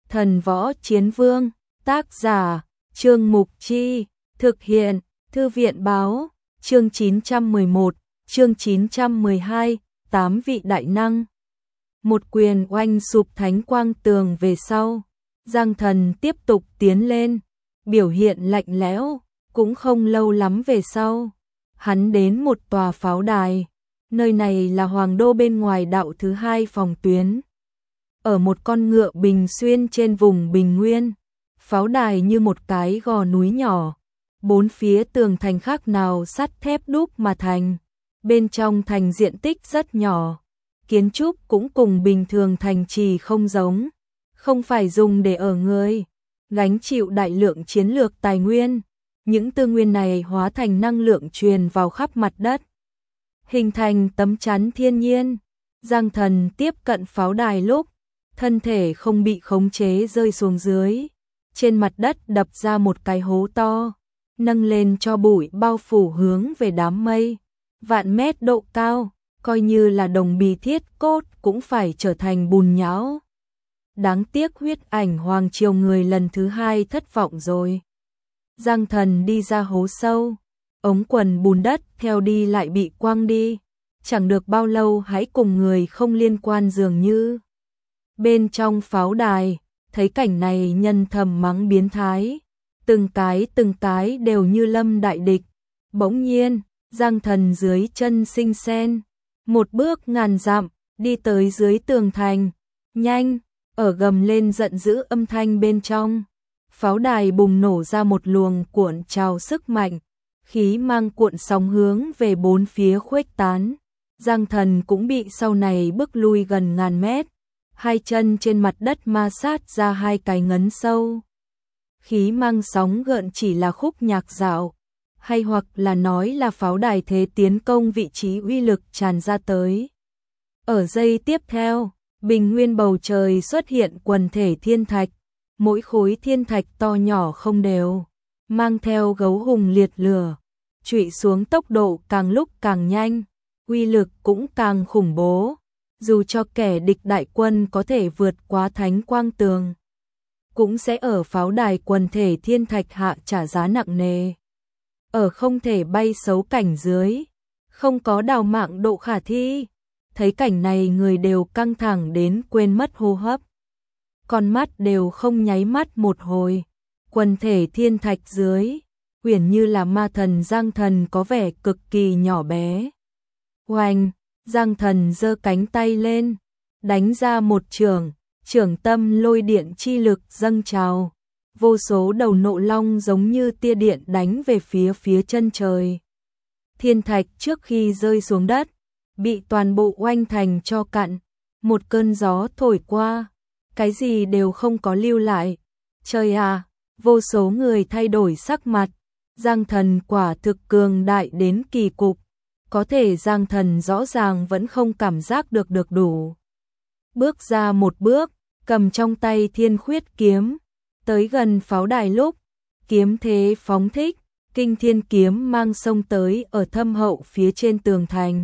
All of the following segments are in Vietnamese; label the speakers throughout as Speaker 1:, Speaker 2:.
Speaker 1: Thần võ chiến vương, tác giả, Trương Mục Chi, thực hiện, Thư viện báo, chương 911, chương 912, 8 vị đại năng. Một quyền oanh sụp thánh quang tường về sau, Giang Thần tiếp tục tiến lên, biểu hiện lạnh lẽo, cũng không lâu lắm về sau. Hắn đến một tòa pháo đài, nơi này là hoàng đô bên ngoài đạo thứ hai phòng tuyến. Ở một con ngựa bình xuyên trên vùng bình nguyên, pháo đài như một cái gò núi nhỏ, bốn phía tường thành khác nào sắt thép đúc mà thành, bên trong thành diện tích rất nhỏ, kiến trúc cũng cùng bình thường thành trì không giống, không phải dùng để ở người, gánh chịu đại lượng chiến lược tài nguyên, những tư nguyên này hóa thành năng lượng truyền vào khắp mặt đất, hình thành tấm chắn thiên nhiên. Giang Thần tiếp cận pháo đài lúc, thân thể không bị khống chế rơi xuống dưới, trên mặt đất đập ra một cái hố to, nâng lên cho bụi bao phủ hướng về đám mây, vạn mét độ cao, coi như là đồng bì thiết cốt cũng phải trở thành bùn nhão. Đáng tiếc huyết ảnh hoàng triều người lần thứ hai thất vọng rồi. Giang Thần đi ra hố sâu, ống quần bùn đất theo đi lại bị quăng đi, chẳng được bao lâu hãy cùng người không liên quan dường như. Bên trong pháo đài, thấy cảnh này nhân thầm mắng biến thái, từng cái đều như lâm đại địch. Bỗng nhiên, Giang Thần dưới chân sinh sen, một bước ngàn dặm, đi tới dưới tường thành, nhanh, ở gầm lên giận dữ âm thanh bên trong. Pháo đài bùng nổ ra một luồng cuộn trào sức mạnh, khí mang cuộn sóng hướng về bốn phía khuếch tán. Giang Thần cũng bị sau này bước lui gần ngàn mét, hai chân trên mặt đất ma sát ra hai cái ngấn sâu. Khí mang sóng gợn chỉ là khúc nhạc dạo, hay hoặc là nói là pháo đài thế tiến công vị trí uy lực tràn ra tới. Ở giây tiếp theo, bình nguyên bầu trời xuất hiện quần thể thiên thạch, mỗi khối thiên thạch to nhỏ không đều, mang theo gấu hùng liệt lửa, trụy xuống tốc độ càng lúc càng nhanh, uy lực cũng càng khủng bố. Dù cho kẻ địch đại quân có thể vượt qua thánh quang tường, cũng sẽ ở pháo đài quần thể thiên thạch hạ trả giá nặng nề. Ở không thể bay xấu cảnh dưới, không có đào mạng độ khả thi. Thấy cảnh này người đều căng thẳng đến quên mất hô hấp. Con mắt đều không nháy mắt một hồi. Quần thể thiên thạch dưới, uyển như là ma thần Giang Thần có vẻ cực kỳ nhỏ bé. Oanh! Giang Thần giơ cánh tay lên, đánh ra một chưởng, chưởng tâm lôi điện chi lực dâng trào, vô số đầu nộ long giống như tia điện đánh về phía chân trời. Thiên thạch trước khi rơi xuống đất, bị toàn bộ oanh thành cho cạn, một cơn gió thổi qua, cái gì đều không có lưu lại. Trời à, vô số người thay đổi sắc mặt, Giang Thần quả thực cường đại đến kỳ cục. Có thể Giang Thần rõ ràng vẫn không cảm giác được đủ. Bước ra một bước, cầm trong tay thiên khuyết kiếm, tới gần pháo đài lúc, kiếm thế phóng thích, kinh thiên kiếm mang sông tới ở thâm hậu phía trên tường thành.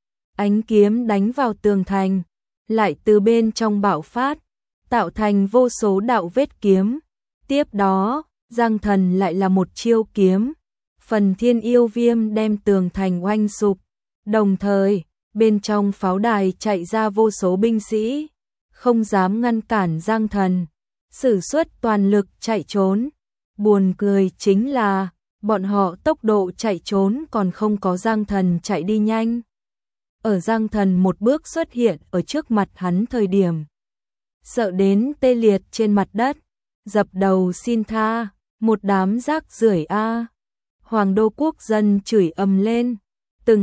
Speaker 1: Ánh kiếm đánh vào tường thành, lại từ bên trong bạo phát, tạo thành vô số đạo vết kiếm. Tiếp đó, Giang Thần lại là một chiêu kiếm. Phần thiên yêu viêm đem tường thành oanh sụp, đồng thời, bên trong pháo đài chạy ra vô số binh sĩ, không dám ngăn cản Giang Thần, sử xuất toàn lực chạy trốn. Buồn cười chính là, bọn họ tốc độ chạy trốn còn không có Giang Thần chạy đi nhanh. Ở Giang Thần một bước xuất hiện ở trước mặt hắn thời điểm, sợ đến tê liệt trên mặt đất, dập đầu xin tha, một đám rác rưởi a. Hoàng đô quốc dân chửi ầm lên, từng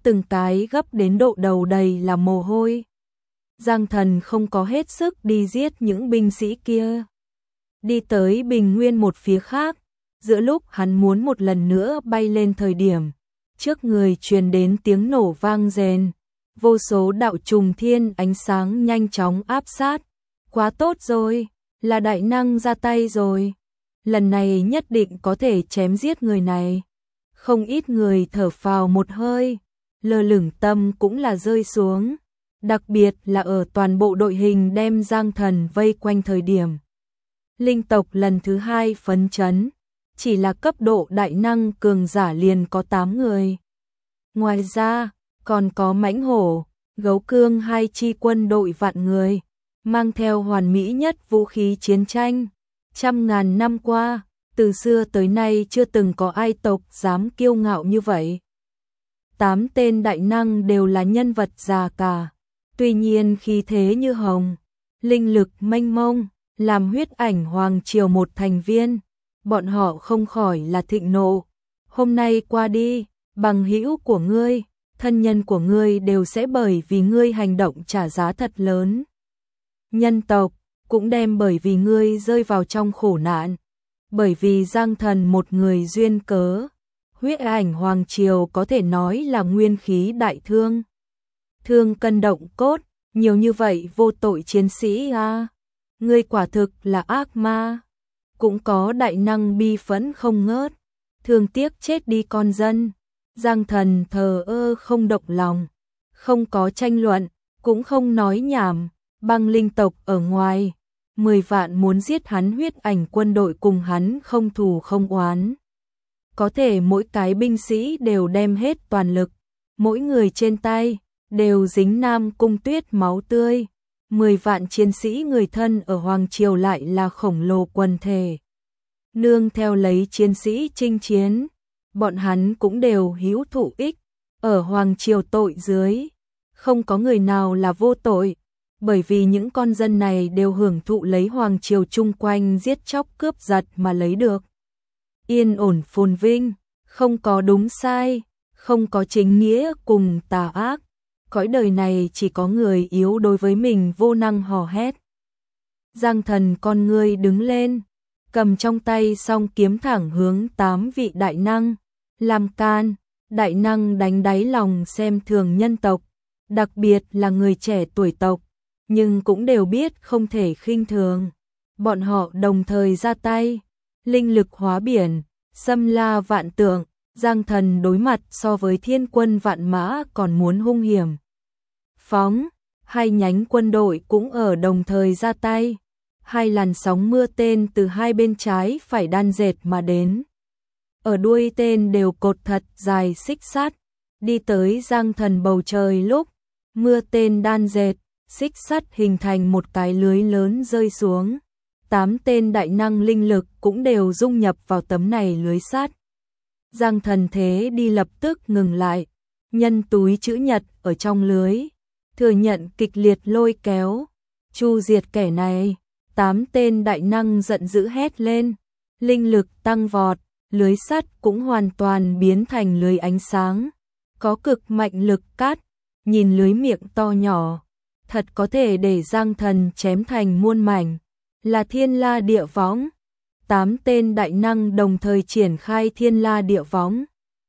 Speaker 1: cái gấp đến độ đầu đầy là mồ hôi. Giang Thần không có hết sức đi giết những binh sĩ kia. Đi tới bình nguyên một phía khác, giữa lúc hắn muốn một lần nữa bay lên thời điểm, trước người truyền đến tiếng nổ vang rền, vô số đạo trùng thiên ánh sáng nhanh chóng áp sát. Quá tốt rồi, là đại năng ra tay rồi. Lần này nhất định có thể chém giết người này. Không ít người thở phào một hơi, lơ lửng tâm cũng là rơi xuống. Đặc biệt là ở toàn bộ đội hình đem Giang Thần vây quanh thời điểm, linh tộc lần thứ 2 phấn chấn, chỉ là cấp độ đại năng cường giả liền có 8 người. Ngoài ra, còn có mãnh hổ, gấu cương hai chi quân đội vạn người, mang theo hoàn mỹ nhất vũ khí chiến tranh. Trăm ngàn năm qua, từ xưa tới nay chưa từng có ai tộc dám kiêu ngạo như vậy. 8 tên đại năng đều là nhân vật già cả, tuy nhiên khí thế như hồng, linh lực mênh mông, làm Huyết Ảnh Hoàng Triều một thành viên, bọn họ không khỏi là thịnh nộ. Hôm nay qua đi, bằng hữu của ngươi, thân nhân của ngươi đều sẽ bởi vì ngươi hành động trả giá thật lớn. Nhân tộc cũng đem bởi vì ngươi rơi vào trong khổ nạn, bởi vì Giang Thần một người duyên cớ. Huyết Ảnh Hoàng Triều có thể nói là nguyên khí đại thương. Thương cân động cốt, nhiều như vậy vô tội chiến sĩ a, ngươi quả thực là ác ma. Cũng có đại năng bi phẫn không ngớt, thương tiếc chết đi con dân. Giang Thần thờ ơ không động lòng, không có tranh luận, cũng không nói nhảm. Băng linh tộc ở ngoài, 10 vạn muốn giết hắn Huyết Ảnh quân đội cùng hắn không thù không oán. Có thể mỗi cái binh sĩ đều đem hết toàn lực, mỗi người trên tay đều dính Nam Cung Tuyết máu tươi. 10 vạn chiến sĩ người thân ở Hoàng Triều lại là khổng lồ quần thể. Nương theo lấy chiến sĩ chinh chiến, bọn hắn cũng đều hữu thụ ích. Ở Hoàng Triều tội dưới, không có người nào là vô tội, bởi vì những con dân này đều hưởng thụ lấy Hoàng Triều chung quanh giết chóc cướp giật mà lấy được yên ổn phồn vinh, không có đúng sai, không có chính nghĩa cùng tà ác. Cõi đời này chỉ có người yếu đối với mình vô năng hò hét. Giang Thần con ngươi đứng lên, cầm trong tay song kiếm thẳng hướng 8 vị đại năng, làm can. Đại năng đánh đáy lòng xem thường nhân tộc, đặc biệt là người trẻ tuổi tộc, nhưng cũng đều biết không thể khinh thường. Bọn họ đồng thời ra tay, linh lực hóa biển, xâm la vạn tượng. Giang Thần đối mặt so với thiên quân vạn mã còn muốn hung hiểm. Phóng, hai nhánh quân đội cũng ở đồng thời ra tay. Hai làn sóng mưa tên từ hai bên trái phải đan dệt mà đến. Ở đuôi tên đều cột thật dài xích sắt, đi tới Giang Thần bầu trời lúc mưa tên đan dệt, xích sắt hình thành một cái lưới lớn rơi xuống. 8 tên đại năng linh lực cũng đều dung nhập vào tấm này lưới sắt. Giang Thần thế đi lập tức ngừng lại, nhân túi chữ nhật ở trong lưới, thừa nhận kịch liệt lôi kéo, chu diệt kẻ này. 8 tên đại năng giận dữ hét lên, linh lực tăng vọt, lưới sắt cũng hoàn toàn biến thành lưới ánh sáng, có cực mạnh lực cắt, nhìn lưới miệng to nhỏ, thật có thể để Giang Thần chém thành muôn mảnh, là Thiên La Địa Võng. 8 tên đại năng đồng thời triển khai Thiên La Địa Võng.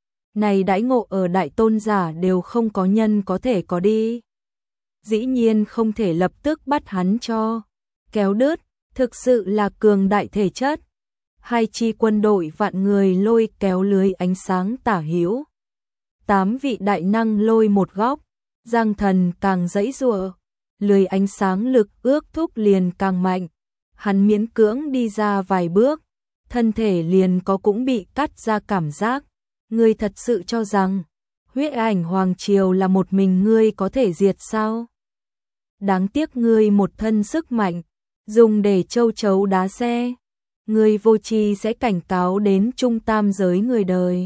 Speaker 1: Này đãi ngộ ở đại tôn giả đều không có nhân có thể có đi. Dĩ nhiên không thể lập tức bắt hắn cho kéo đứt, thực sự là cường đại thể chất. Hai chi quân đội vạn người lôi kéo lưới ánh sáng tả hữu. 8 vị đại năng lôi một góc, Giang Thần càng giãy giụa, lưới ánh sáng lực ước thúc liền càng mạnh. Hắn miễn cưỡng đi ra vài bước, thân thể liền có cũng bị cắt ra cảm giác. Ngươi thật sự cho rằng Huyết Ảnh Hoàng Triều là một mình ngươi có thể diệt sao? Đáng tiếc ngươi một thân sức mạnh, dùng để châu chấu đá xe. Ngươi vô tri sẽ cảnh cáo đến trung tam giới người đời.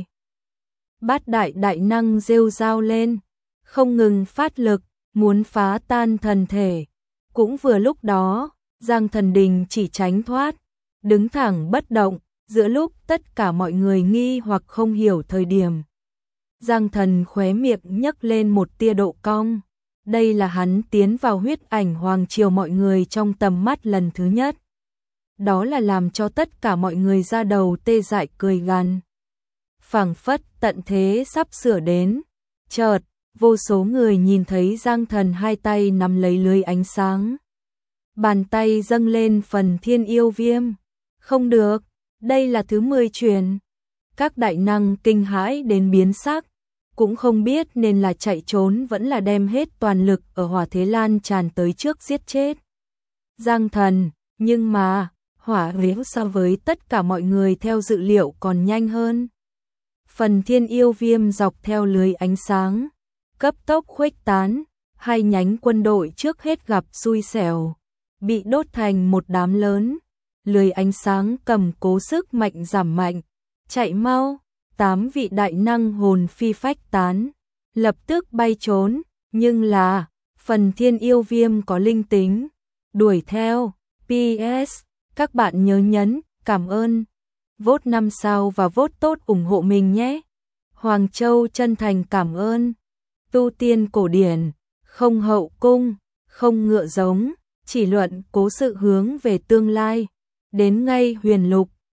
Speaker 1: Bát đại đại năng rêu rao lên, không ngừng phát lực, muốn phá tan thần thể. Cũng vừa lúc đó, Giang Thần Đình chỉ tránh thoát, đứng thẳng bất động, giữa lúc tất cả mọi người nghi hoặc không hiểu thời điểm. Giang Thần khóe miệng nhấc lên một tia độ cong, đây là hắn tiến vào Huyết Ảnh Hoàng Triều mọi người trong tầm mắt lần thứ nhất. Đó là làm cho tất cả mọi người ra đầu tê dại cười gằn. Phảng phất tận thế sắp sửa đến, chợt, vô số người nhìn thấy Giang Thần hai tay nắm lấy lưới ánh sáng. Bàn tay dâng lên phần thiên yêu viêm. Không được, đây là thứ 10 truyền. Các đại năng kinh hãi đến biến sắc, cũng không biết nên là chạy trốn vẫn là đem hết toàn lực ở hỏa thế lan tràn tới trước giết chết Giang Thần. Nhưng mà, hỏa huyết so với tất cả mọi người theo dự liệu còn nhanh hơn. Phần thiên yêu viêm dọc theo lưới ánh sáng, cấp tốc khuếch tán, hai nhánh quân đội trước hết gặp xui xẻo, bị đốt thành một đám lớn. Lưới ánh sáng cầm cố sức mạnh giảm mạnh, chạy mau, 8 vị đại năng hồn phi phách tán, lập tức bay trốn, nhưng là, phần thiên yêu viêm có linh tính, đuổi theo. PS, các bạn nhớ nhấn, cảm ơn, vote 5 sao và vote tốt ủng hộ mình nhé. Hoàng Châu chân thành cảm ơn. Tu tiên cổ điển, không hậu cung, không ngựa giống, chỉ luận cố sự hướng về tương lai. Đến ngay huyền lục,